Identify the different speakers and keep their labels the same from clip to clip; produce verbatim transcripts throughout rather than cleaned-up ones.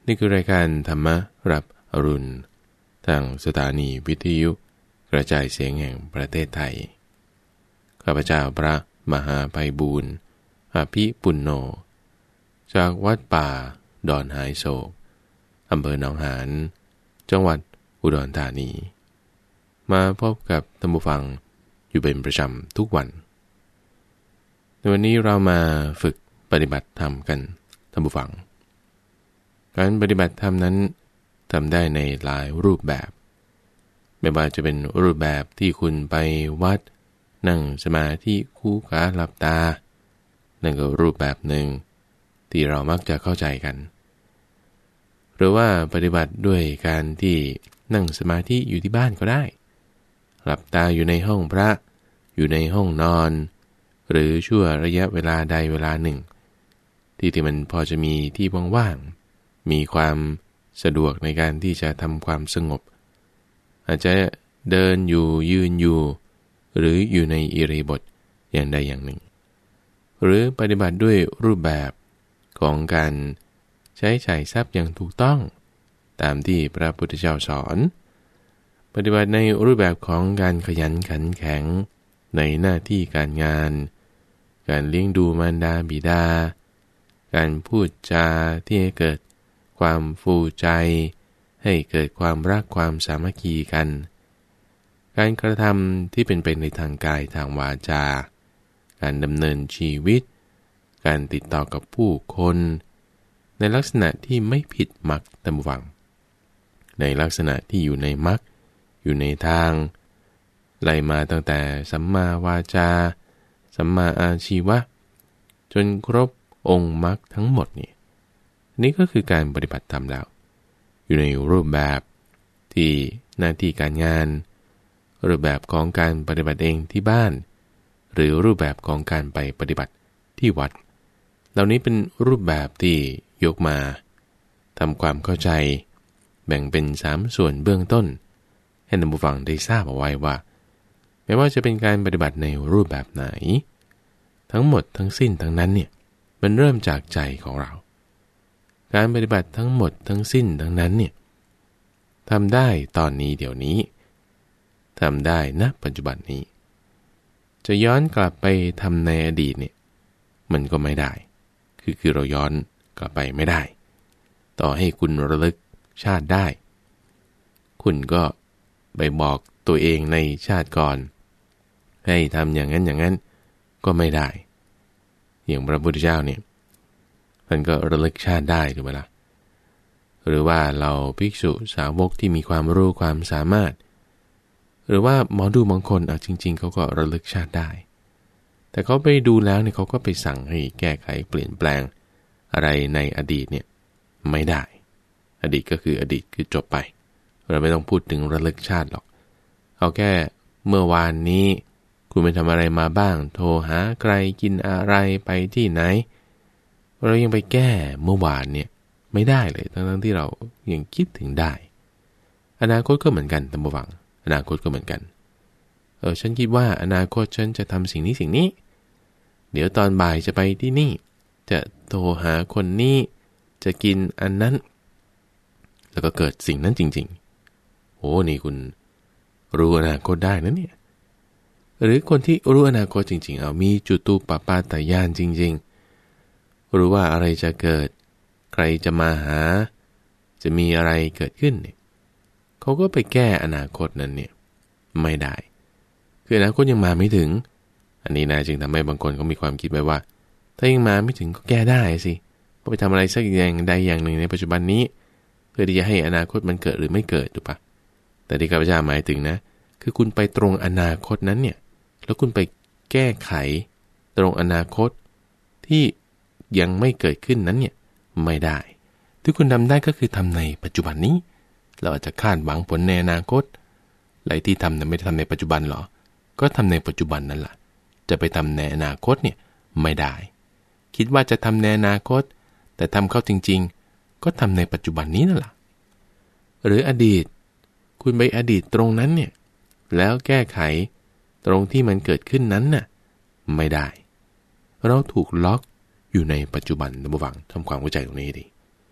Speaker 1: นี่คือรายการธรรมรับอรุณทางสถานีวิทยุกระจายเสียงแห่งประเทศไทยข้าพเจ้าพระมหาไพบูลย์อภิปุณโญจากวัดป่าดอนหายโศกอำเภอหนองหานจังหวัดอุดรธานีมาพบกับท่านผู้ฟังอยู่เป็นประจำทุกวันในวันนี้เรามาฝึกปฏิบัติธรรมกันท่านผู้ฟังการปฏิบัติธรรมนั้นทำได้ในหลายรูปแบบไม่ว่าจะเป็นรูปแบบที่คุณไปวัดนั่งสมาธิคู่ขาหลับตานั่นก็รูปแบบหนึ่งที่เรามักจะเข้าใจกันหรือว่าปฏิบัติด้วยการที่นั่งสมาธิอยู่ที่บ้านก็ได้หลับตาอยู่ในห้องพระอยู่ในห้องนอนหรือชั่วระยะเวลาใดเวลาหนึ่งที่ที่มันพอจะมีที่ว่างๆมีความสะดวกในการที่จะทำความสงบอาจจะเดินอยู่ยืนอยู่หรืออยู่ในอิริยาบถอย่างใดอย่างหนึ่งหรือปฏิบัติด้วยรูปแบบของการใช้จ่ายทรัพย์อย่างถูกต้องตามที่พระพุทธเจ้าสอนปฏิบัติในรูปแบบของการขยันขันแข็งในหน้าที่การงานการเลี้ยงดูมารดาบิดาการพูดจาที่ให้เกิดความฟูใจให้เกิดความรักความสามัคคีกันการกระทำที่เป็นไปในทางกายทางวาจาการดำเนินชีวิตการติดต่อกับผู้คนในลักษณะที่ไม่ผิดมรรคตามวังในลักษณะที่อยู่ในมรรคอยู่ในทางไล่มาตั้งแต่สัมมาวาจาสัมมาอาชีวะจนครบองค์มรรคทั้งหมดนี่นี่ก็คือการปฏิบัติธรรมแล้วอยู่ในรูปแบบที่หน้าที่การงานรูปแบบของการปฏิบัติเองที่บ้านหรือรูปแบบของการไปปฏิบัติที่วัดเหล่านี้เป็นรูปแบบที่ยกมาทำความเข้าใจแบ่งเป็นสามส่วนเบื้องต้นให้ท่านผู้ฟังได้ทราบเอาไว้ว่าไม่ว่าจะเป็นการปฏิบัติในรูปแบบไหนทั้งหมดทั้งสิ้นทั้งนั้นเนี่ยมันเริ่มจากใจของเราการปฏิบัติทั้งหมดทั้งสิ้นทั้งนั้นเนี่ยทำได้ตอนนี้เดี๋ยวนี้ทำได้ณปัจจุบันนี้จะย้อนกลับไปทำในอดีตเนี่ยมันก็ไม่ได้คือคือเราย้อนกลับไปไม่ได้ต่อให้คุณระลึกชาติได้คุณก็ไปบอกตัวเองในชาติก่อนให้ทำอย่างนั้นอย่างนั้นก็ไม่ได้อย่างพระพุทธเจ้าเนี่ยท่านก็ระลึกชาติได้ถูกไหมล่ะหรือว่าเราภิกษุสาวกที่มีความรู้ความสามารถหรือว่าหมอดูบางคนเอาจริงๆเขาก็ระลึกชาติได้แต่เขาไปดูแล้วเนี่ยเขาก็ไปสั่งให้แก้ไขเปลี่ยนแปลงอะไรในอดีตเนี่ยไม่ได้อดีตก็คืออดีตคือจบไปเราไม่ต้องพูดถึงระลึกชาติหรอกเอาแค่เมื่อวานนี้คุณไปทำอะไรมาบ้างโทรหาใครกินอะไรไปที่ไหนเรายังไปแก้เมื่อวานเนี่ยไม่ได้เลยทั้งๆที่เรายังคิดถึงได้อนาคตก็เหมือนกันตามระวังอนาคตก็เหมือนกันเออฉันคิดว่าอนาคตฉันจะทำสิ่งนี้สิ่งนี้เดี๋ยวตอนบ่ายจะไปที่นี่จะโทรหาคนนี้จะกินอันนั้นแล้วก็เกิดสิ่งนั้นจริงๆโอ้นี่คุณรู้อนาคตได้นะเนี่ยหรือคนที่รู้อนาคตจริงๆเอามีจุตูปปาตญาณจริงๆรู้ว่าอะไรจะเกิดใครจะมาหาจะมีอะไรเกิดขึ้นเนี่ยเขาก็ไปแก้อนาคตนั้นเนี่ยไม่ได้คืออนาคตยังมาไม่ถึงอันนี้นะจึงทำให้บางคนเขามีความคิดไว้ว่าถ้ายังมาไม่ถึงก็แก้ได้สิก็ไปทำอะไรสักอย่างใดอย่างหนึ่งในปัจจุบันนี้เพื่อที่จะให้อนาคตมันเกิดหรือไม่เกิดถูกปะแต่ที่ข้าพเจ้าหมายถึงนะคือคุณไปตรงอนาคตนั้นเนี่ยแล้วคุณไปแก้ไขตรงอนาคตที่ยังไม่เกิดขึ้นนั้นเนี่ยไม่ได้ที่คุณทำได้ก็คือทำในปัจจุบันนี้เราอาจจะคาดหวังผลในอนาคตอะไรที่ทำแต่ไม่ได้ทำในปัจจุบันหรอก็ทำในปัจจุบันนั่นแหละจะไปทำในอนาคตเนี่ยไม่ได้คิดว่าจะทำในอนาคตแต่ทำเข้าจริงๆก็ทำในปัจจุบันนี้นั่นแหละหรืออดีตคุณไปอดีตตรงนั้นเนี่ยแล้วแก้ไขตรงที่มันเกิดขึ้นนั้นน่ะไม่ได้เราถูกล็อกอยู่ในปัจจุบันระวังทำความเข้าใจตรงนี้ดี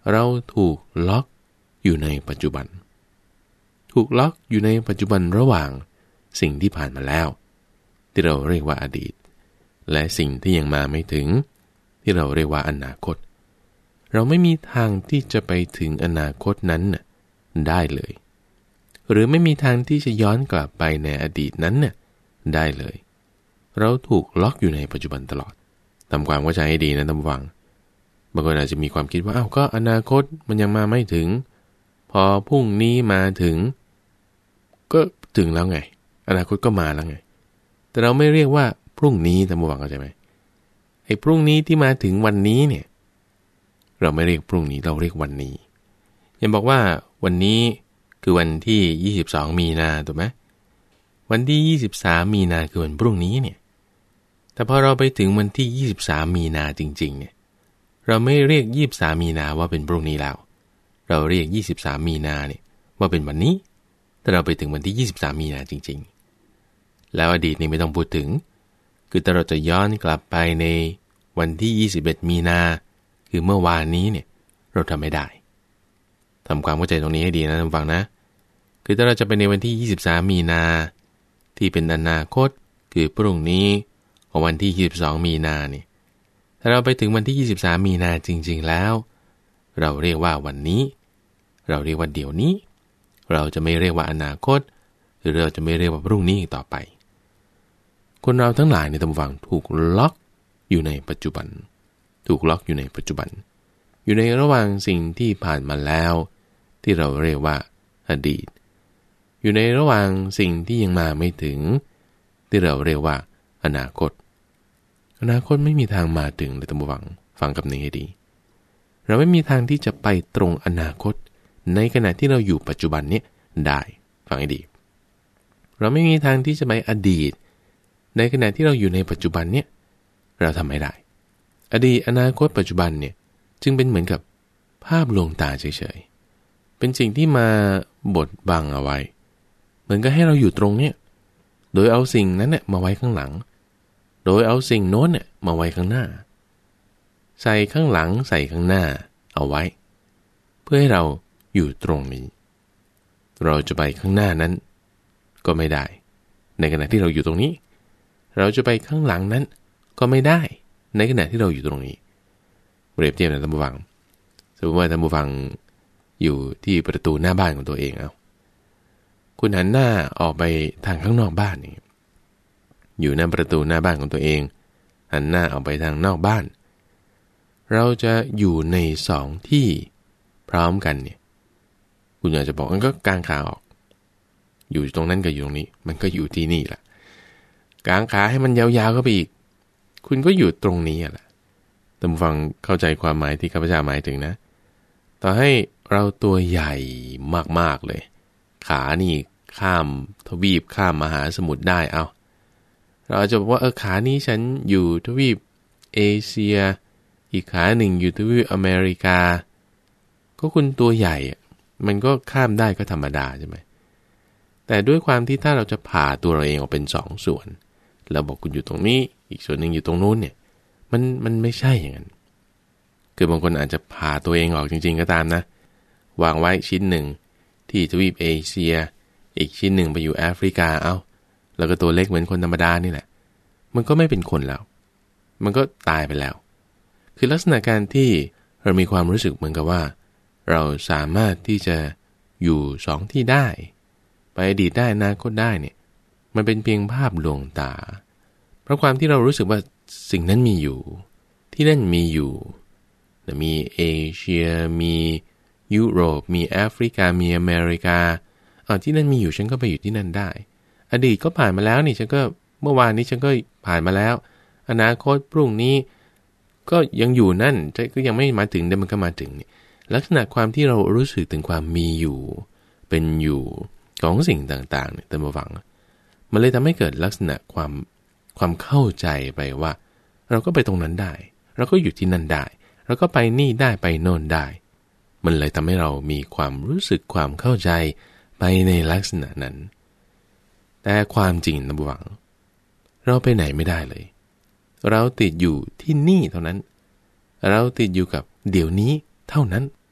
Speaker 1: เราถูกล็อกอยู่ในปัจจุบันถูกล็อกอยู่ในปัจจุบันระหว่างสิ่งที่ผ่านมาแล้วที่เราเรียกว่าอดีตและสิ่งที่ยังมาไม่ถึงที่เราเรียกว่าอนาคตเราไม่มีทางที่จะไปถึงอนาคตนั้นน่ะได้เลยหรือไม่มีทางที่จะย้อนกลับไปในอดีตนั้นน่ะได้เลยเราถูกล็อกอยู่ในปัจจุบันตลอดทำความเข้าใจให้ดีนะท่านผู้ฟังบางคนอาจจะมีความคิดว่าอ้าวก็อนาคตมันยังมาไม่ถึงพอพรุ่งนี้มาถึงก็ถึงแล้วไงอนาคตก็มาแล้วไงแต่เราไม่เรียกว่าพรุ่งนี้ท่านผู้ฟังเข้าใจไหมไอ้พรุ่งนี้ที่มาถึงวันนี้เนี่ยเราไม่เรียกพรุ่งนี้เราเรียกวันนี้ยังบอกว่าวันนี้คือวันที่ยี่สิบสองมีนาถูกไหมวันที่ยี่สิบสามมีนาคือวันพรุ่งนี้เนี่ยแต่พอเราไปถึงวันที่ยี่สิบสามมีนาจริงๆเนี่ยเราไม่เรียกยี่สิบสามมีนาว่าเป็นพรุ่งนี้แล้วเราเรียกยี่สิบสามมีนาเนี่ยว่าเป็นวันนี้แต่เราไปถึงวันที่ยี่สิบสามมีนาจริงๆแล้วอดีตนี่ไม่ต้องพูดถึงคือถ้าเราจะย้อนกลับไปในวันที่ยี่สิบเอ็ดมีนาคือเมื่อวานนี้เนี่ยเราทำไม่ได้ทำความเข้าใจตรงนี้ให้ดีนะท่านฟังนะคือถ้าเราจะไปในวันที่ยี่สิบสามมีนาที่เป็นอนาคตคือพรุ่งนี้ของวันที่ยี่สิบสองมีนาเนี่ยถ้าเราไปถึงวันที่ยี่สิบสามมีนาจริงๆแล้วเราเรียกว่าวันนี้เราเรียกว่าเดี๋ยวนี้เราจะไม่เรียกว่าอนาคตหรือเราจะไม่เรียกว่าพรุ่งนี้อีกต่อไปคนเราทั้งหลายในท่านฟังถูกล็อกอยู่ในปัจจุบันถูกล็อกอยู่ในปัจจุบันอยู่ในระหว่างสิ่งที่ผ่านมาแล้วที่เราเรียกว่าอดีตอยู่ในระหว่างสิ่งที่ยังมาไม่ถึงที่เราเรียกว่าอนาคตอนาคตไม่มีทางมาถึงเลยท่านผู้ฟังฟังกับนี้ให้ดีเราไม่มีทางที่จะไปตรงอนาคตในขณะที่เราอยู่ปัจจุบันนี้ได้ฟังให้ดีเราไม่มีทางที่จะไปอดีตในขณะที่เราอยู่ในปัจจุบันเนี่ยเราทำไม่ได้อดีตอนาคตปัจจุบันเนี่ยจึงเป็นเหมือนกับภาพลวงตาเฉยๆเป็นสิ่งที่มาบดบังเอาไว้เหมือนกับให้เราอยู่ตรงเนี้ยโดยเอาสิ่งนั้นเนี่ยมาไว้ข้างหลังโดยเอาสิ่งโน้นเนี่ยมาไว้ข้างหน้าใส่ข้างหลังใส่ข้างหน้าเอาไว้เพื่อให้เราอยู่ตรงนี้เราจะไปข้างหน้านั้นก็ไม่ได้ในขณะที่เราอยู่ตรงนี้เราจะไปข้างหลังนั้นก็ไม่ได้ในขณะที่เราอยู่ตรงนี้เปรียบเทียบนะท่านผู้ฟังสมมติว่าท่านผู้ฟังอยู่ที่ประตูหน้าบ้านของตัวเองเอาคุณหันหน้าออกไปทางข้างนอกบ้านนี่อยู่หน้าประตูหน้าบ้านของตัวเองหันหน้าออกไปทางนอกบ้านเราจะอยู่ในสองที่พร้อมกันเนี่ยคุณอยากจะบอกมันก็กางขาออกอยู่ตรงนั้นกับอยู่ตรงนี้มันก็อยู่ที่นี่แหละกางขาให้มันยาวๆเข้าไปอีกคุณก็อยู่ตรงนี้แหละท่านผู้ฟังเข้าใจความหมายที่ข้าพเจ้าหมายถึงนะต่อให้เราตัวใหญ่มากๆเลยขานี่ข้ามทวีปข้ามมหาสมุทรได้เอาเราจะบอกว่าเออขานี้ฉันอยู่ทวีปเอเชียอีกขาหนึ่งอยู่ทวีปอเมริกาก็คุณตัวใหญ่มันก็ข้ามได้ก็ธรรมดาใช่ไหมแต่ด้วยความที่ถ้าเราจะผ่าตัวเราเองออกเป็นสองส่วนเราบอกคุณอยู่ตรงนี้อีกส่วนหนึ่งอยู่ตรงนู้นเนี่ยมันมันไม่ใช่อย่างนั้นคือบางคนอาจจะผ่าตัวเองออกจริงๆก็ตามนะวางไว้ชิ้นหนึ่งที่ทวีปเอเชียอีกชิ้นหนึ่งไปอยู่แอฟริกาเอาแล้วก็ตัวเล็กเหมือนคนธรรมดานี่แหละมันก็ไม่เป็นคนแล้วมันก็ตายไปแล้วคือลักษณะการที่เรามีความรู้สึกเหมือนกับว่าเราสามารถที่จะอยู่สองที่ได้ไปอดีตได้อนาคตได้เนี่ยมันเป็นเพียงภาพลวงตาเพราะความที่เรารู้สึกว่าสิ่งนั้นมีอยู่ที่นั่นมีอยู่มีเอเชียมียุโรปมีแอฟริกามีอเมริกาอ๋อที่นั่นมีอยู่ฉันก็ไปอยู่ที่นั่นได้อดีตก็ผ่านมาแล้วนี่ฉันก็เมื่อวานนี้ฉันก็ผ่านมาแล้วอนาคตพรุ่งนี้ก็ยังอยู่นั่นก็ยังไม่มาถึงเดี๋ยวมันก็มาถึงนี่ลักษณะความที่เรารู้สึกถึงความมีอยู่เป็นอยู่ของสิ่งต่างๆเนี่ยท่านผู้ฟังมันเลยทำให้เกิดลักษณะความความเข้าใจไปว่าเราก็ไปตรงนั้นได้เราก็อยู่ที่นั่นได้เราก็ไปนี่ได้ไปโน่นได้มันเลยทำให้เรามีความรู้สึกความเข้าใจไปในลักษณะนั้นแต่ความจริงท่านผู้ฟังเราไปไหนไม่ได้เลยเราติดอยู่ที่นี่เท่านั้นเราติดอยู่กับเดี๋ยวนี้เท่านั้น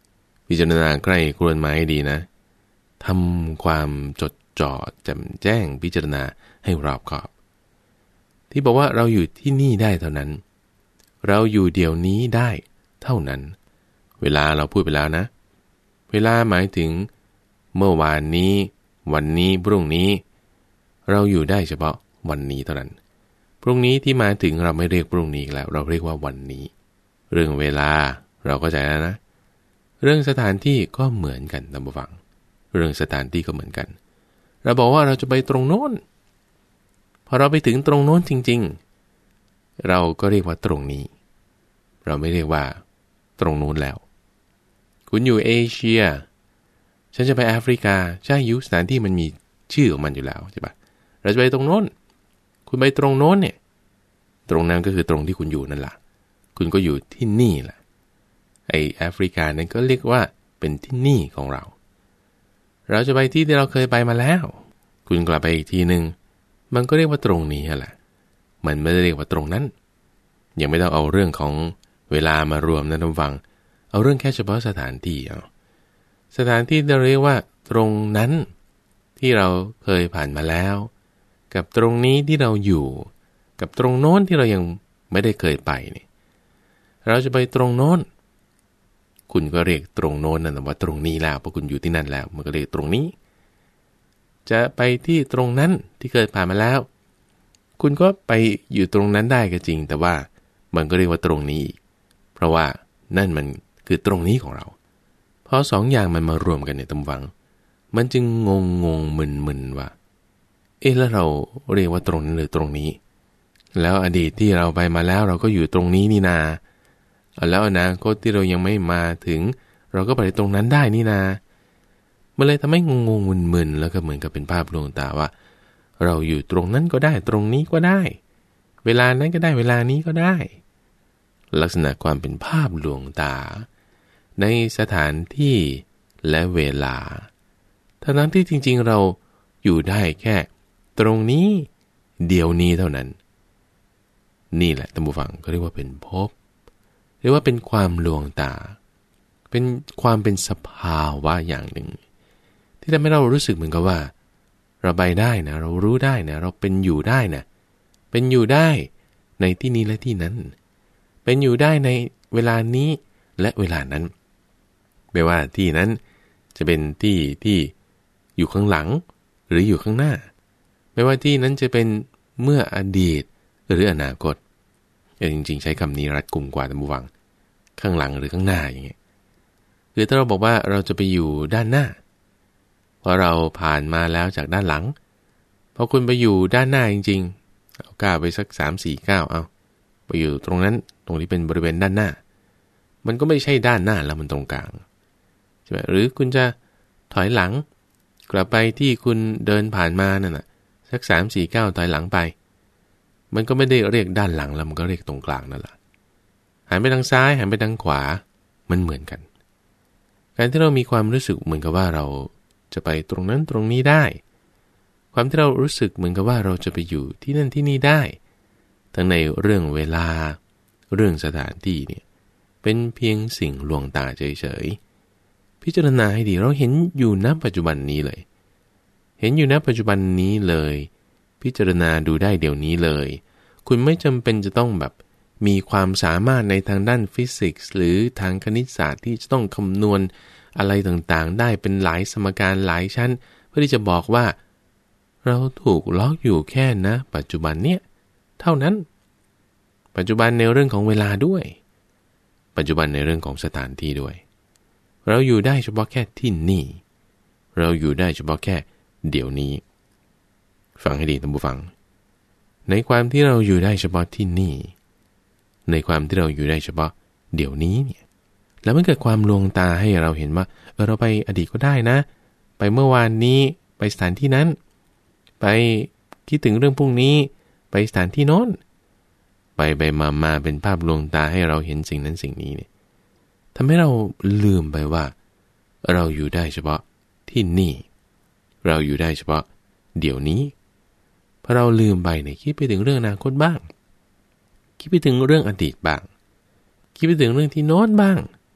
Speaker 1: พิจารณาใกล้ครวนหมายให้ดีนะทำความจดจ่อแจ่มแจ้งพิจารณาให้รอบคอบที่บอกว่าเราอยู่ที่นี่ได้เท่านั้นเราอยู่เดี๋ยวนี้ได้เท่านั้นเวลาเราพูดไปแล้วนะเวลาหมายถึงเมื่อวานนี้วันนี้พรุ่งนี้เราอยู่ได้เฉพาะวันนี้เท่านั้นพรุ่งนี้ที่มาถึงเราไม่เรียกพรุ่งนี้แล้วเราเรียกว่าวันนี้เรื่องเวลาเราก็ใจแล้วนะเรื่องสถานที่ก็เหมือนกันท่านผู้ฟังเรื่องสถานที่ก็เหมือนกันเราบอกว่าเราจะไปตรงโน้นพอเราไปถึงตรงโน้นจริงๆเราก็เรียกว่าตรงนี้เราไม่เรียกว่าตรงโน้นแล้วคุณอยู่เอเชียฉันจะไปแอฟริกาใช่ยุคสถานที่มันมีชื่อของมันอยู่แล้วใช่ปะเราจะไปตรงโน้นคุณไปตรงโน้นเนี่ยตรงนั้นก็คือตรงที่คุณอยู่นั่นแหละคุณก็อยู่ที่นี่แหละไอแอฟริกานั้นก็เรียกว่าเป็นที่นี่ของเราเราจะไปที่ที่เราเคยไปมาแล้วคุณกลับไปอีกทีนึงมันก็เรียกว่าตรงนี้แหละมันไม่ได้เรียกว่าตรงนั้นยังไม่ต้องเอาเรื่องของเวลามารวมนะท่านฟังเอาเรื่องแค่เฉพาะสถานที่เอาสถานที่เราเรียกว่าตรงนั้นที่เราเคยผ่านมาแล้วกับตรงนี้ที่เราอยู่กับตรงโน้นที่เรายังไม่ได้เคยไปนี่เราจะไปตรงโน้นคุณก็เรียกตรงโน้นนั่นว่าตรงนี้แล้วเพราะคุณอยู่ที่นั่นแล้วมันก็เรียกตรงนี้จะไปที่ตรงนั้นที่เคยผ่านมาแล้วคุณก็ไปอยู่ตรงนั้นได้ก็จริงแต่ว่ามันก็เรียกว่าตรงนี้เพราะว่านั่นมันคือตรงนี้ของเราพอสองอย่างมันมารวมกันในตำวังมันจึงงงงงมึนมึนว่าเอ๊ะแล้วเราเรียกว่าตรงนั้นหรือตรงนี้แล้วอดีตที่เราไปมาแล้วเราก็อยู่ตรงนี้นี่นาแล้วอนาคตที่เรายังไม่มาถึงเราก็ไปตรงนั้นได้นี่นามันเลยทำให้งงงมึนมึนแล้วก็เหมือนกับเป็นภาพลวงตาว่าเราอยู่ตรงนั้นก็ได้ตรงนี้ก็ได้เวลานั้นก็ได้เวลานี้ก็ได้ลักษณะความเป็นภาพลวงตาในสถานที่และเวลาทั้งที่จริงๆเราอยู่ได้แค่ตรงนี้เดี๋ยวนี้เท่านั้นนี่แหละท่านผู้ฟังก็เรียกว่าเป็นภพเรียกว่าเป็นความลวงตาเป็นความเป็นสภาวะอย่างหนึ่งที่ทำให้เรารู้สึกเหมือนกับว่าเราไปได้นะเรารู้ได้นะเราเป็นอยู่ได้นะเป็นอยู่ได้ในที่นี้และที่นั้นเป็นอยู่ได้ในเวลานี้และเวลานั้นไม่ว่าที่นั้นจะเป็นที่ที่อยู่ข้างหลังหรืออยู่ข้างหน้าไม่ว่าที่นั้นจะเป็นเมื่ออดีตหรืออนาคตจริงๆใช้คำนี้รัดกุมกว่าท่านผู้ฟังข้างหลังหรือข้างหน้าอย่างเงี้ยคือถ้าเราบอกว่าเราจะไปอยู่ด้านหน้าพอเราผ่านมาแล้วจากด้านหลังพอคุณไปอยู่ด้านหน้าจริงๆเอาก้าวไปสัก สามสี่ ก้าวเอาไปอยู่ตรงนั้นตรงที่เป็นบริเวณด้านหน้ามันก็ไม่ใช่ด้านหน้าแล้วมันตรงกลางใช่ไหมหรือคุณจะถอยหลังกลับไปที่คุณเดินผ่านมานั่นน่ะสัก สามสี่ ก้าวถอยหลังไปมันก็ไม่ได้เรียกด้านหลังแล้วมันก็เรียกตรงกลางนั่นแหละหันไปทางซ้ายหันไปทางขวามันเหมือนกันการที่เรามีความรู้สึกเหมือนกับว่าเราจะไปตรงนั้นตรงนี้ได้ความที่เรารู้สึกเหมือนกับว่าเราจะไปอยู่ที่นั่นที่นี่ได้ทั้งในเรื่องเวลาเรื่องสถานที่เนี่ยเป็นเพียงสิ่งลวงตาเฉยๆพิจารณาให้ดีเราเห็นอยู่ณปัจจุบันนี้เลยเห็นอยู่ณปัจจุบันนี้เลยพิจารณาดูได้เดี๋ยวนี้เลยคุณไม่จำเป็นจะต้องแบบมีความสามารถในทางด้านฟิสิกส์หรือทางคณิตศาสตร์ที่จะต้องคำนวณอะไรต่างๆได้เป็นหลายสมการหลายชั้นเพื่อที่จะบอกว่าเราถูกล็อกอยู่แค่นะปัจจุบันเนี่ยเท่านั้นปัจจุบันในเรื่องของเวลาด้วยปัจจุบันในเรื่องของสถานที่ด้วยเราอยู่ได้เฉพาะแค่ที่นี่เราอยู่ได้เฉพาะแค่เดี๋ยวนี้ฟังให้ดีท่านผู้ฟังในความที่เราอยู่ได้เฉพาะที่นี่ในความที่เราอยู่ได้เฉพาะเดี๋ยวนี้เนี่ยแล้วมันเกิดความลวงตาให้เราเห็นว่าเออเราไปอดีตก็ได้นะไปเมื่อวานนี้ไปสถานที่นั้นไปคิดถึงเรื่องพรุ่งนี้ไปสถานที่โน้นไปไปมามาเป็นภาพลวงตาให้เราเห็นสิ่งนั้นสิ่งนี้เนี่ยทำให้เราลืมไปว่าเราอยู่ได้เฉพาะที่นี่เราอยู่ได้เฉพาะเดี๋ยวนี้พอเราลืมไปเนี่ยคิดไปถึงเรื่องอนาคตบ้างคิดไปถึงเรื่องอดีตบ้างคิดไปถึงเรื่องที่โน้นบ้าง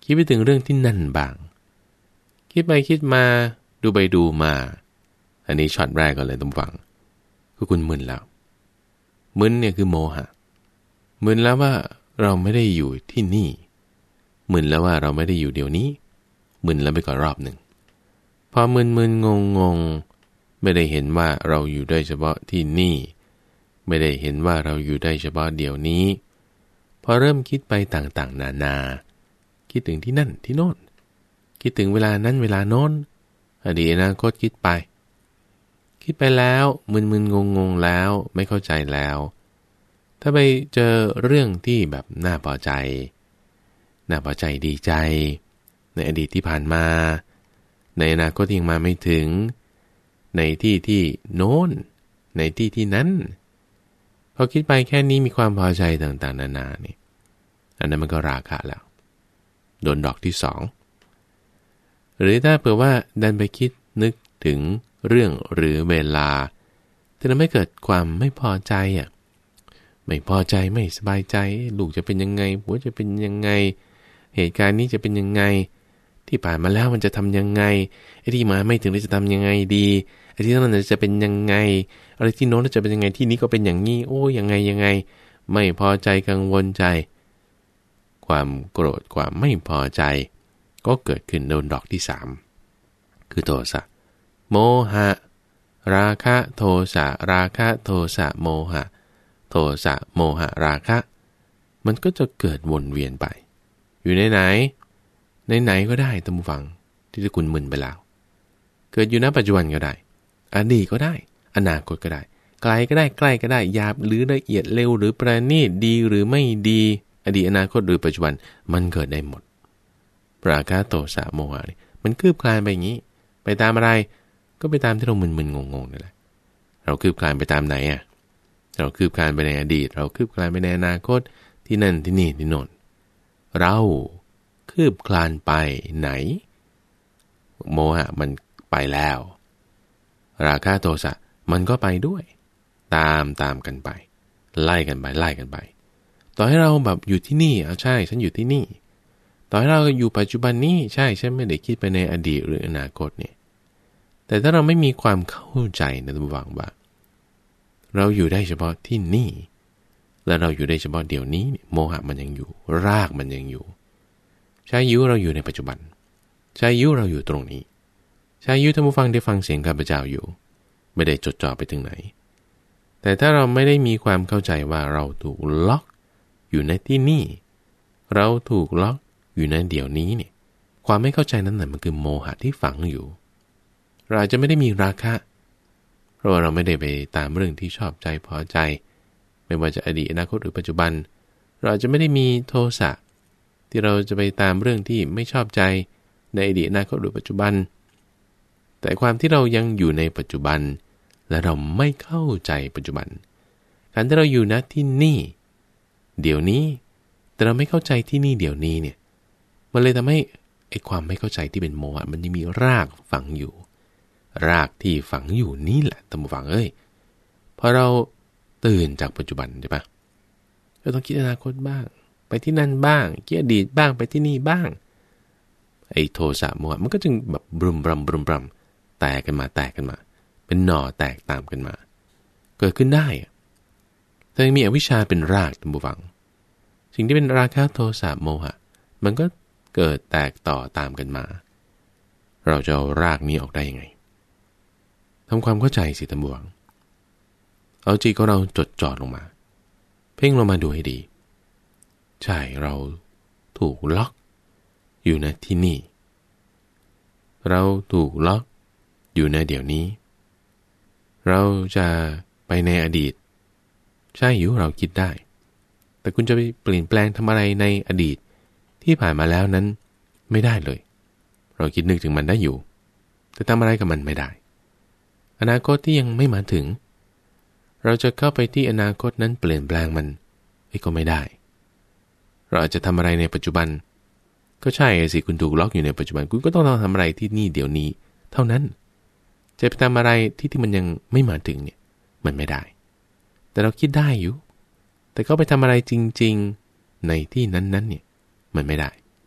Speaker 1: คิดไปถึงเรื่องที่นั่นบ้างคิดไปคิดมาดูไปดูมาอันนี้ช็อตแรกก่อนเลยต้องฟังคือคุณมึนแล้วมึนเนี่ยคือโมหะมึนแล้วว่าเราไม่ได้อยู่ที่นี่มึนแล้วว่าเราไม่ได้อยู่เดี๋ยวนี้มึนแล้วไปก่อนรอบหนึ่งพอมึนมึนงงงงไม่ได้เห็นว่าเราอยู่ได้เฉพาะที่นี่ไม่ได้เห็นว่าเราอยู่ได้เฉพาะเดี๋ยวนี้พอเริ่มคิดไปต่างๆนานาคิดถึงที่นั่นที่โน่นคิดถึงเวลานั้นเวลาโน้นอดีตอนาคตคิดไปคิดไปแล้วมึนๆงงๆแล้วไม่เข้าใจแล้วถ้าไปเจอเรื่องที่แบบน่าพอใจน่าพอใจดีใจในอดีตที่ผ่านมาในอนาคตที่ยังมาไม่ถึงในที่ที่โน้นในที่ที่นั้นพอคิดไปแค่นี้มีความพอใจต่างๆนานานี่อันนั้นมันก็ราคะแล้วโดนดอกที่สองหรือถ้าเผื่อว่าดันไปคิดนึกถึงเรื่องหรือเวลาที่ทำให้เกิดความไม่พอใจอ่ะไม่พอใจไม่สบายใจลูกจะเป็นยังไงผัวจะเป็นยังไงเหตุการณ์นี้จะเป็นยังไงที่ผ่านมาแล้วมันจะทำยังไงไอ้ที่มาไม่ถึงจะทำยังไงดีไอ้ที่นั่นจะเป็นยังไงอะไรที่โน้นจะเป็นยังไงที่นี้ก็เป็นอย่างนี้โอ้ยังไงยังไงไม่พอใจกังวลใจความโกรธความไม่พอใจก็เกิดขึ้นโดนดอกที่สามคือโทสะโมหะราคะโทสะราคะโทสะโมหะโทสะโมหะราคะมันก็จะเกิดวนเวียนไปอยู่ในไหนในไหนก็ได้ตามฟังที่จะคุณมึนไปแล้วเกิดอยู่ณปัจจุบันก็ได้อดีตก็ได้อนาคตก็ได้ไกลก็ได้ใกล้ก็ได้หยาบหรือละเอียดเร็วหรือประณีตดีหรือไม่ดีอดีตอนาคตหรือปัจจุบันมันเกิดได้หมดราคะโทสะโมหะนี่มันคืบคลานไปอย่างนี้ไปตามอะไรก็ไปตามที่เรามึนๆงงๆนี่แหละเราคืบคลานไปตามไหนอ่ะเราคืบคลานไปในอดีตเราคืบคลานไปในอนาคตที่นั่นที่นี่ที่โน่นเราคืบคลานไปไหนโมหะมันไปแล้วราคะโทสะมันก็ไปด้วยตามตามกันไปไล่กันไปไล่กันไปต่อให้เราแบบอยู่ที่นี่เอาใช่ฉันอยู่ที่นี่ต่อให้เราอยู่ปัจจุบันนี้ใช่ฉันไม่ได้คิดไปในอดีตหรืออนาคตเนี่ยแต่ถ้าเราไม่มีความเข้าใจในตัววังว่าเราอยู่ได้เฉพาะที่นี่และเราอยู่ได้เฉพาะเดี๋ยวนี้โมหะมันยังอยู่รากมันยังอยู่ชายุเราอยู่ในปัจจุบันชายุเราอยู่ตรงนี้ชายุท่านผู้ฟังได้ฟังเสียงข้าพเจ้าอยู่ไม่ได้จดจ่อไปถึงไหนแต่ถ้าเราไม่ได้มีความเข้าใจว่าเราถูกล็อกอยู่ในที่นี่เราถูกล็อกอยู่ในเดี๋ยวนี้เนี่ยความไม่เข้าใจนั้นน่ะมันคือโมหะที่ฝังอยู่เราอาจจะไม่ได้มีราคะเพราะว่าเราไม่ได้ไปตามเรื่องที่ชอบใจพอใจไม่ว่าจะอดีตอนาคตหรือปัจจุบันเราอาจจะไม่ได้มีโทสะที่เราจะไปตามเรื่องที่ไม่ชอบใจในอดีตอนาคตหรือปัจจุบันแต่ความที่เรายังอยู่ในปัจจุบันและเราไม่เข้าใจปัจจุบันการที่เราอยู่ณที่นี่เดี๋ยวนี้แต่เราไม่เข้าใจที่นี่เดี๋ยวนี้เนี่ยมันเลยทำให้ไอ้ความไม่เข้าใจที่เป็นโมหะมันยังมีรากฝังอยู่รากที่ฝังอยู่นี่แหละท่านผู้ฟังเอ้ยพอเราตื่นจากปัจจุบันใช่ปะเราต้องคิดอนาคตบ้างไปที่นั่นบ้างคิดอดีตบ้างไปที่นี่บ้างไอ้โทสะโมหะมันก็จึงแบบบรุมบรัมบรุมบรัมแตกกันมาแตกกันมาเป็นหน่อแตกตามกันมาเกิดขึ้นได้แต่ยังมีอวิชชาเป็นรากท่านผู้ฟังสิ่งที่เป็นราคะโทสะโมหะมันก็เกิดแตกต่อตามกันมาเราจะเอารากนี้ออกได้ยังไงทำความเข้าใจสิท่านผู้ฟังเอาจิตของเราจดจ่อลงมาเพ่งลงมาดูให้ดีใช่เราถูกล็อกอยู่ในที่นี่เราถูกล็อกอยู่ในเดี๋ยวนี้เราจะไปในอดีตใช่อยู่เราคิดได้แต่คุณจะไปเปลี่ยนแปลงทำอะไรในอดีตที่ผ่านมาแล้วนั้นไม่ได้เลยเราคิดนึกถึงมันได้อยู่แต่ทำอะไรกับมันไม่ได้อนาคตที่ยังไม่มาถึงเราจะเข้าไปที่อนาคตนั้นเปลี่ยนแปลงมันก็ไม่ได้เราอาจจะทำอะไรในปัจจุบันก็ใช่สิคุณถูกล็อกอยู่ในปัจจุบันคุณก็ต้องทำอะไรที่นี่เดี๋ยวนี้เท่านั้นจะไปทำอะไรที่ที่มันยังไม่มาถึงเนี่ยมันไม่ได้แต่เราคิดได้อยู่แต่ก็ไปทำอะไรจริงๆในที่นั้นๆเนี่ยมันไม่ได้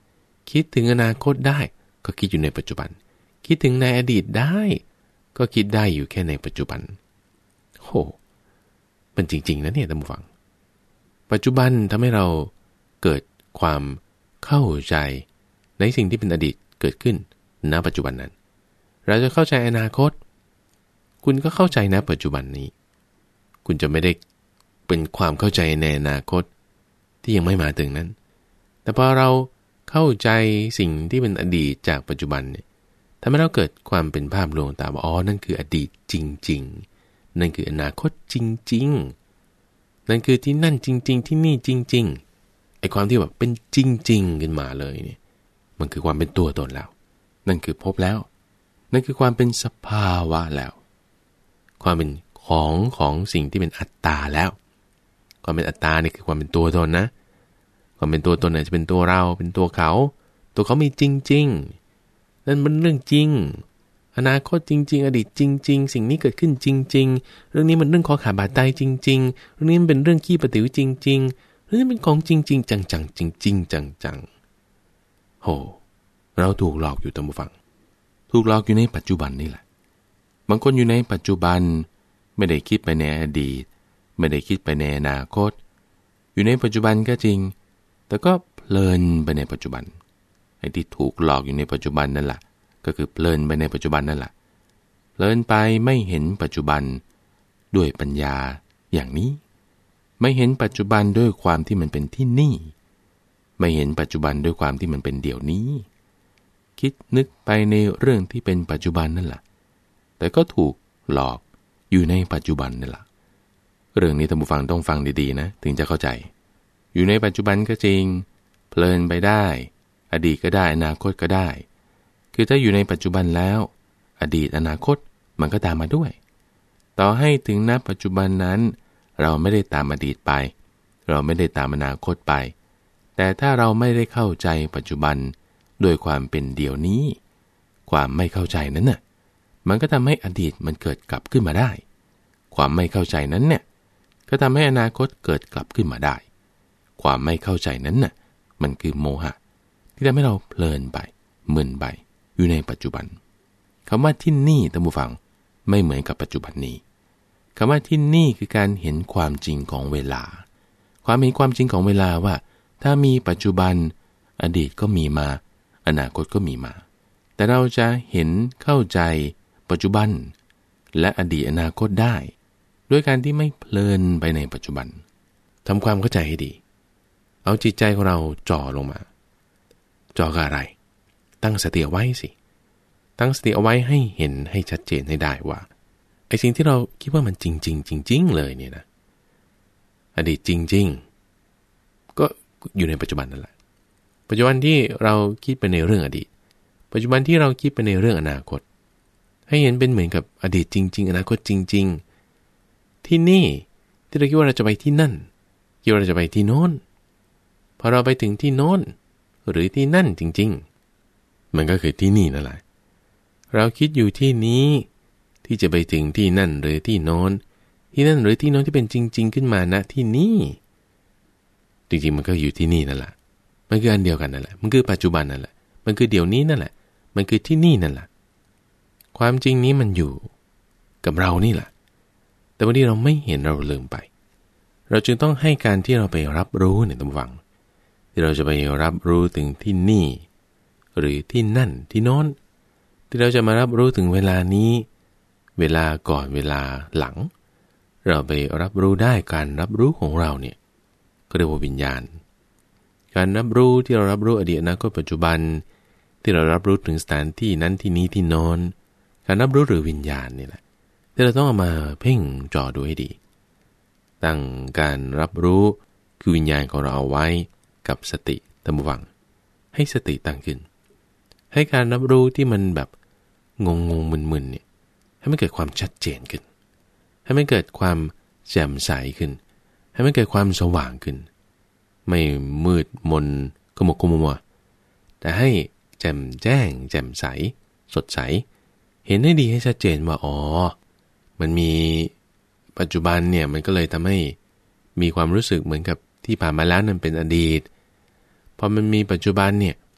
Speaker 1: คิดถึงอนาคตได้ก็คิดอยู่ในปัจจุบันคิดถึงในอดีตได้ก็คิดได้อยู่แค่ในปัจจุบันโหมันจริงๆนะเนี่ยท่านผู้ฟังปัจจุบันทำให้เราเกิดความเข้าใจในสิ่งที่เป็นอดีตเกิดขึ้นณปัจจุบันนั้นเราจะเข้าใจอนาคตคุณก็เข้าใจณปัจจุบันนี้คุณจะไม่ได้เป็นความเข้าใจในอนาคตที่ยังไม่มาถึงนั้นแต่พอเราเข้าใจสิ่งที่เป็นอดีตจากปัจจุบันเนี่ยทำให้เราเกิดความเป็นภาพลวงตาว่าอ๋อนั่นคืออดีตจริงๆนั่นคืออนาคตจริงๆนั่นคือที่นั่นจริงๆที่นี่จริงๆไอ้ความที่แบบเป็นจริงๆขึ้นมาเลยเนี่ยมันคือความเป็นตัวตนแล้วนั่นคือพบแล้วนั่นคือความเป็นสภาวะแล้วความเป็นของของสิ่งที่เป็นอัตตาแล้วความเป็นอัตตานี่คือความเป็นตัวตนนะความเป็นตัวตนเนี่ยจะเป็นตัวเราเป็นตัวเขาตัวเขามีจริงๆนั่นมันเรื่องจริงอนาคตจริงๆอดีตจริงๆสิ่งนี้เกิดขึ้นจริงๆเรื่องนี้มันเรื่องคอขาดบาดตายจริงๆเรื่องนี้มันเป็นเรื่องขี้ปฏิวจริงๆเรื่องนี้เป็นของจริงๆจังๆจริงๆจังๆโหเราถูกหลอกอยู่ท่านผู้ฟังถูกหลอกอยู่ในปัจจุบันนี่แหละบางคนอยู่ในปัจจุบันไม่ได้คิดไปในอดีตไม่ได้คิดไปในอนาคตอยู่ในปัจจุบันก็จริงแต่ก็เพลินไปในปัจจุบันไอ้ที่ถูกหลอกอยู่ในปัจจุบันนั่นแหละก็คือเพลินไปในปัจจุบันนั่นแหละเพลินไปไม่เห็นปัจจุบันด้วยปัญญาอย่างนี้ไม่เห็นปัจจุบันด้วยความที่มันเป็นที่นี่ไม่เห็นปัจจุบันด้วยความที่มันเป็นเดี๋ยวนี้คิดนึกไปในเรื่องที่เป็นปัจจุบันนั่นแหละแต่ก็ถูกหลอกอยู่ในปัจจุบันนั่นแหละเรื่องนี้ท่านผู้ฟังต้องฟังดีๆนะถึงจะเข้าใจอยู่ในปัจจุบันก็จริงเพลินไปได้อดีตก็ได้อนาคตก็ได้คือถ้าอยู่ในปัจจุบันแล้วอดีตอนาคตมันก็ตามมาด้วยต่อให้ถึงณปัจจุบันนั้นเราไม่ได้ตามอดีตไปเราไม่ได้ตามอนาคตไปแต่ถ้าเราไม่ได้เข้าใจปัจจุบันด้วยความเป็นเดี๋ยวนี้ความไม่เข้าใจนั้นน่ะมันก็ทำให้อดีตมันเกิดกลับขึ้นมาได้ความไม่เข้าใจนั้นเนี่ยก็ทำให้อนาคตเกิดกลับขึ้นมาได้ความไม่เข้าใจนั้นน่ะมันคือโมหะที่ทำให้เราเพลินไปมึนไปอยู่ในปัจจุบันคำว่าที่นี่ท่านผู้ฟังไม่เหมือนกับปัจจุบันนี้คำว่าที่นี่คือการเห็นความจริงของเวลาความเห็นความจริงของเวลาว่าถ้ามีปัจจุบันอดีตก็มีมาอนาคตก็มีมาแต่เราจะเห็นเข้าใจปัจจุบันและอดีตอนาคตได้ด้วยการที่ไม่เพลินไปในปัจจุบันทำความเข้าใจให้ดีเอาจิตใจของเราจ่อลงมาจ่อกับอะไรตั้งสติเอาไว้สิตั้งสติเอาไว้ให้เห็นให้ชัดเจนให้ได้ว่าไอ้สิ่งที่เราคิดว่ามันจริงๆจริงๆเลยเนี่ยนะอดีตจริงๆก็อยู่ในปัจจุบันนั่นแหละปัจจุบันที่เราคิดไปในเรื่องอดีตปัจจุบันที่เราคิดไปในเรื่องอนาคตให้เห็นเป็นเหมือนกับอดีตจริงๆอนาคตจริงๆที่นี่ที่เราคิดว่าเราจะไปที่นั่นคิดว่าเราจะไปที่โน้นพอเราไปถึงที่โน้นหรือที่นั่นจริงๆมันก็คือที่นี่นั่นแหละเราคิดอยู่ที่นี้ที่จะไปถึงที่นั่นหรือที่โน้นที่นั่นหรือที่โน้นที่เป็นจริงๆขึ้นมาณที่นี่จริงๆมันก็อยู่ที่นี่นั่นแหละมันคืออันเดียวกันนั่นแหละมันคือปัจจุบันนั่นแหละมันคือเดี๋ยวนี้นั่นแหละมันคือที่นี่นั่นแหละความจริงนี้มันอยู่กับเรานี่แหละแต่บางทีเราไม่เห็นเราลืมไปเราจึงต้องให้การที่เราไปรับรู้เนี่ยต้องฟังที่เราจะไปรับรู้ถึงที่นี่หรือที่นั่นที่โน้นที่เราจะมารับรู้ถึงเวลานี้เวลาก่อนเวลาหลังเราไปรับรู้ได้การรับรู้ของเราเนี่ยก็เรียกว่าวิญญาณการรับรู้ที่เรารับรู้อดีตอนาคตปัจจุบันที่เรารับรู้ถึงสถานที่นั้นที่นี้ที่โน้นการรับรู้หรือวิญญาณนี่แหละที่เราต้องเอามาเพ่งจ่อดูให้ดีตั้งการรับรู้คือวิญญาณของเราเอาไว้กับสติตั้งระวังให้สติตั้งขึ้นให้การรับรู้ที่มันแบบงงงมึนๆเนี่ยให้มันเกิดความชัดเจนขึ้นให้มันเกิดความแจ่มใสขึ้นให้มันเกิดความสว่างขึ้นไม่มืดมนขมุกขมัวแต่ให้แจ่มแจ้งแจ่มใสสดใสเห็นให้ดีให้ชัดเจนว่าอ๋อมันมีปัจจุบันเนี่ยมันก็เลยทำให้มีความรู้สึกเหมือนกับที่ผ่านมาแล้วนั่นเป็นอดีตพอมันมีปัจจุบันเนี่ย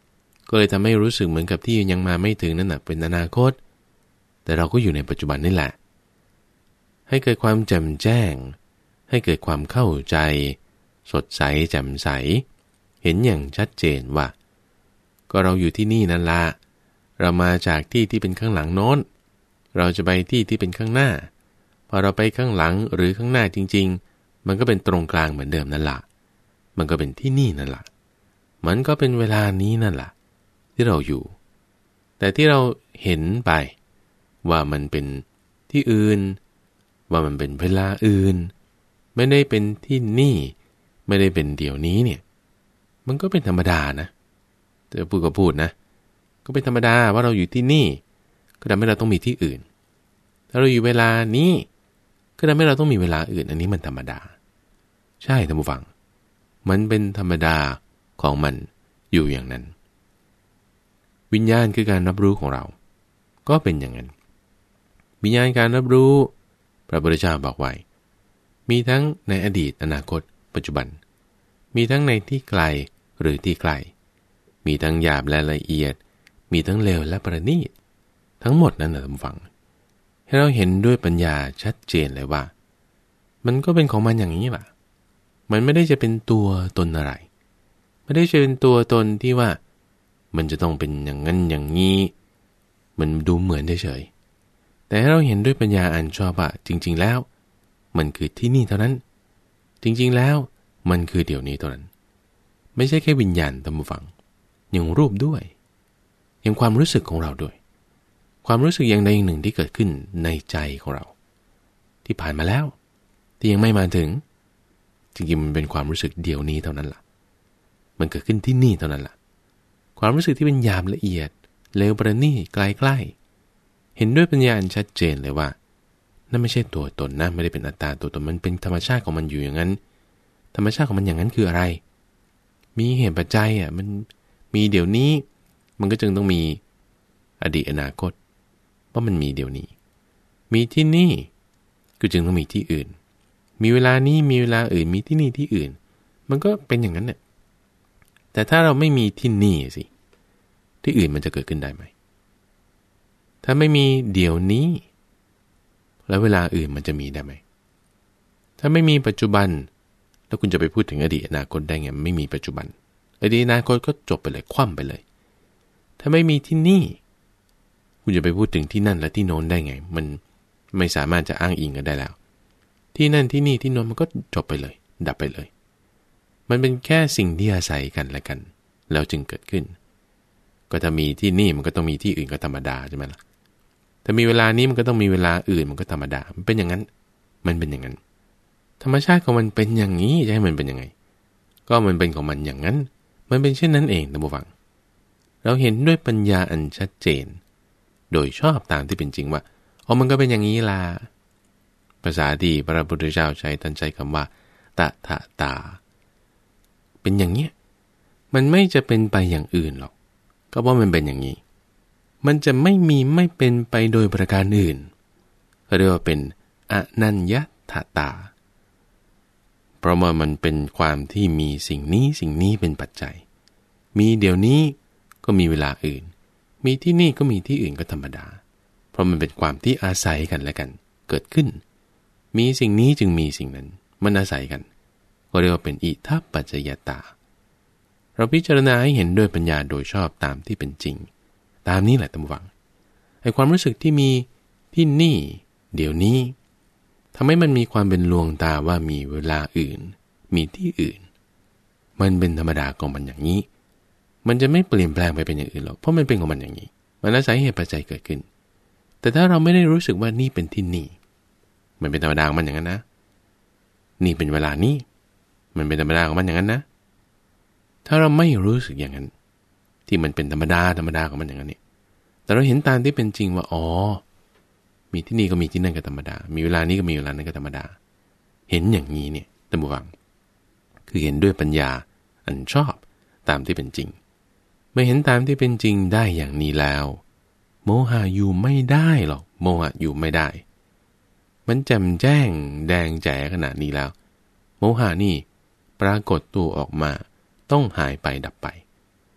Speaker 1: ก็เลยทำให้รู้สึกเหมือนกับที่ยังมาไม่ถึงนั่นน่ะเป็นอนาคตแต่เราก็อยู่ในปัจจุบันนี่แหละให้เกิดความแจ่มแจ้งให้เกิดความเข้าใจสดใสแจ่มใสเห็นอย่างชัดเจนว่าก็เราอยู่ที่นี่นั่นละเรามาจากที่ที่เป็นข้างหลังโน้นเราจะไปที่ที่เป็นข้างหน้าพอเราไปข้างหลังหรือข้างหน้าจริงๆมันก็เป็นตรงกลางเหมือนเดิมนั่นละมันก็เป็นที่นี่นั่นละมันก็เป็นเวลานี้นั่นละที่เราอยู่แต่ที่เราเห็นไปว่ามันเป็นที่อื่นว่ามันเป็นเวลาอื่นไม่ได้เป็นที่นี่ไม่ได้เป็นเดี๋ยวนี้เนี่ยมันก็เป็นธรรมดานะแต่พูดก็พูดนะก็เป็นธรรมดาว่าเราอยู่ที่นี่ก็ทำให้เราต้องมีที่อื่นถ้าเราอยู่เวลานี้ก็ทำให้เราต้องมีเวลาอื่นอันนี้มันธรรมดาใช่ท่านผู้ฟังมันเป็นธรรมดาของมันอยู่อย่างนั้นวิญญาณคือการรับรู้ของเราก็เป็นอย่างนั้นวิญญาณการรับรู้พระพุทธเจ้าบอกไว้มีทั้งในอดีตอนาคตปัจจุบันมีทั้งในที่ไกลหรือที่ไกลมีทั้งหยาบและละเอียดมีทั้งเลวและประณีตทั้งหมดนั้นนะท่านผู้ฟังให้เราเห็นด้วยปัญญาชัดเจนเลยว่ามันก็เป็นของมันอย่างนี้แหละมันไม่ได้จะเป็นตัวตนอะไรไม่ได้จะเป็นตัวตนที่ว่ามันจะต้องเป็นอย่างนั้นอย่างนี้มันดูเหมือนเฉยๆแต่ให้เราเห็นด้วยปัญญาอันชอบว่าจริงๆแล้วมันคือที่นี่เท่านั้นจริงๆแล้วมันคือเดี๋ยวนี้เท่านั้นไม่ใช่แค่วิญญาณท่านผู้ฟังยังรูปด้วยยังความรู้สึกของเราด้วยความรู้สึกอย่างใดอย่างหนึ่งที่เกิดขึ้นในใจของเราที่ผ่านมาแล้วที่ยังไม่มาถึงจริงๆมันเป็นความรู้สึกเดี๋ยวนี้เท่านั้นล่ะมันเกิดขึ้นที่นี่เท่านั้นล่ะความรู้สึกที่เป็นหยาบละเอียดเลวประณีตไกลๆเห็นด้วยปัญญาอันชัดเจนเลยว่านั่นไม่ใช่ตัวตนนะไม่ได้เป็นอัตตาตัวตนมันเป็นธรรมชาติของมันอยู่อย่างนั้นธรรมชาติของมันอย่างนั้นคืออะไรมีเหตุปัจจัยอ่ะมันมีเดี๋ยวนี้มันก็จึงต้องมีอดีตอนาคตเพราะมันมีเดี๋ยวนี้มีที่นี่ก็จึงต้องมีที่อื่นมีเวลานี้มีเวลาอื่นมีที่นี่ที่อื่นมันก็เป็นอย่างนั้นเนี่ยแต่ถ้าเราไม่มีที่นี่สิที่อื่นมันจะเกิดขึ้นได้ไหมถ้าไม่มีเดี๋ยวนี้แล้วเวลาอื่นมันจะมีได้ไหมถ้าไม่มีปัจจุบันแล้วคุณจะไปพูดถึงอดีตอนาคตได้ไงไม่มีปัจจุบันอดีตอนาคตก็จบไปเลยคว่ำไปเลยถ้าไม่มีที่นี่คุณจะไปพูดถึงที่นั่นและที่โน้นได้ไงมันไม่สามารถจะอ้างอิงกันได้แล้วที่นั่นที่นี่ที่โน้นมันก็จบไปเลยดับไปเลยมันเป็นแค่สิ่งที่อาศัยกันและกันแล้วจึงเกิดขึ้นก็ถ้ามีที่นี่มันก็ต้องมีที่อื่นก็ธรรมดาใช่ไหมล่ะถ้ามีเวลานี้มันก็ต้องมีเวลาอื่นมันก็ธรรมดามันเป็นอย่างนั้นมันเป็นอย่างนั้นธรรมชาติของมันเป็นอย่างนี้จะให้มันเป็นยังไงก็มันเป็นของมันอย่างนั้นมันเป็นเช่นนั้นเองท่านผู้ฟังเราเห็นด้วยปัญญาอันชัดเจนโดยชอบตามที่เป็นจริงว่าอ๋อมันก็เป็นอย่างนี้ล่ะภาษาที่พระพุทธเจ้าใช้ท่านใช้คำว่าตถาตาเป็นอย่างเนี้ยมันไม่จะเป็นไปอย่างอื่นหรอกก็เพราะมันเป็นอย่างนี้มันจะไม่มีไม่เป็นไปโดยประการอื่นเรียกว่าเป็นอนัญญตตาเพราะว่ามันเป็นความที่มีสิ่งนี้สิ่งนี้เป็นปัจจัยมีเดี๋ยวนี้ก็มีเวลาอื่นมีที่นี่ก็มีที่อื่นก็ธรรมดาเพราะมันเป็นความที่อาศัยกันและกันเกิดขึ้นมีสิ่งนี้จึงมีสิ่งนั้นมันอาศัยกันก็เรียกว่าเป็นอิทัปปัจจยตาเราพิจารณาให้เห็นด้วยปัญญาโดยชอบตามที่เป็นจริงตามนี้แหละท่านผู้ฟังไอ้ความรู้สึกที่มีที่นี่เดี๋ยวนี้ทำให้มันมีความเป็นลวงตาว่ามีเวลาอื่นมีที่อื่นมันเป็นธรรมดาของมันอย่างนี้มันจะไม่เปลี่ยนแปลงไปเป็นอย่างอื่นหรอกเพราะมันเป็นของมันอย่างนี้มันอาศัยเหตุปัจจัยเกิดขึ้นแต่ถ้าเราไม่ได้รู้สึกว่านี่เป็นที่นี่มันเป็นธรรมดาของมันอย่างนั้นนะนี่เป็นเวลานี้มันเป็นธรรมดาของมันอย่างนั้นนะถ้าเราไม่รู้สึกอย่างนั้นที่มันเป็นธรรมดาธรรมดาของมันอย่างนั้นนี่แต่เราเห็นตามที่เป็นจริงว่าอ๋อมีที่นี่ก็มีที่นั่นก็ธรรมดามีเวลานี้ก็มีเวลานั้นก็ธรรมดาเห็นอย่างนี้เนี่ยท่านผู้ฟังคือเห็นด้วยปัญญาอันชอบตามที่เป็นจริงเมื่อเห็นตามที่เป็นจริงได้อย่างนี้แล้วโมหะอยู่ไม่ได้หรอกโมหะอยู่ไม่ได้มันแจ่มแจ้งแดงแจ๋ขนาดนี้แล้วโมหะนี่ปรากฏตัวออกมาต้องหายไปดับไป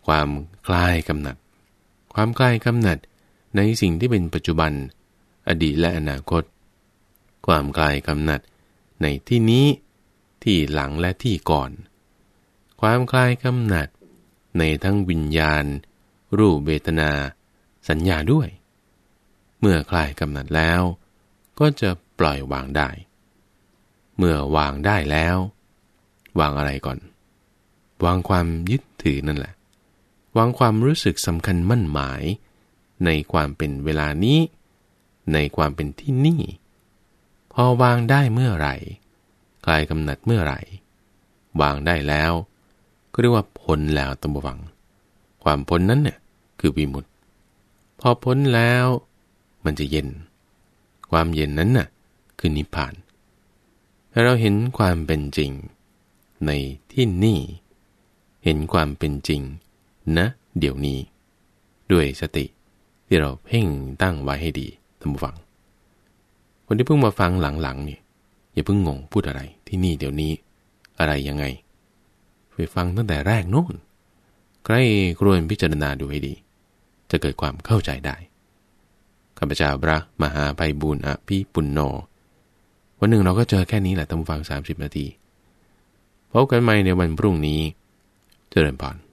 Speaker 1: ความคลายกำหนัดความคลายกำหนัดในสิ่งที่เป็นปัจจุบันอดีตและอนาคตความคลายกำหนัดในที่นี้ที่หลังและที่ก่อนความคลายกำหนัดในทั้งวิญญาณรูปเวทนาสัญญาด้วยเมื่อคลายกำหนัดแล้วก็จะปล่อยวางได้เมื่อวางได้แล้ววางอะไรก่อนวางความยึดถือนั่นแหละวางความรู้สึกสำคัญมั่นหมายในความเป็นเวลานี้ในความเป็นที่นี่พอวางได้เมื่อไหร่คลายกำหนัดเมื่อไหร่วางได้แล้วก็เรียกว่าพ้นแล้วตั้งบ่วังความพ้นนั้นเนี่ยคือวิมุตติพอพ้นแล้วมันจะเย็นความเย็นนั้นน่ะคือนิพพานถ้าเราเห็นความเป็นจริงในที่นี่เห็นความเป็นจริงนะเดี๋ยวนี้ด้วยสติที่เราเพ่งตั้งไว้ให้ดีท่านผู้ฟังคนที่เพิ่งมาฟังหลังๆนี่อย่าเพิ่งงงพูดอะไรที่นี่เดี๋ยวนี้อะไรยังไงไปฟังตั้งแต่แรกโน่นใกล้ครวญพิจารณาดูให้ดีจะเกิดความเข้าใจได้ข้าพเจ้าพระมหาไพบูลย์อภิปุณโญวันหนึ่งเราก็เจอแค่นี้แหละท่านผู้ฟังสามสิบนาทีพบกันใหม่ในวันพรุ่งนี้เจริญพร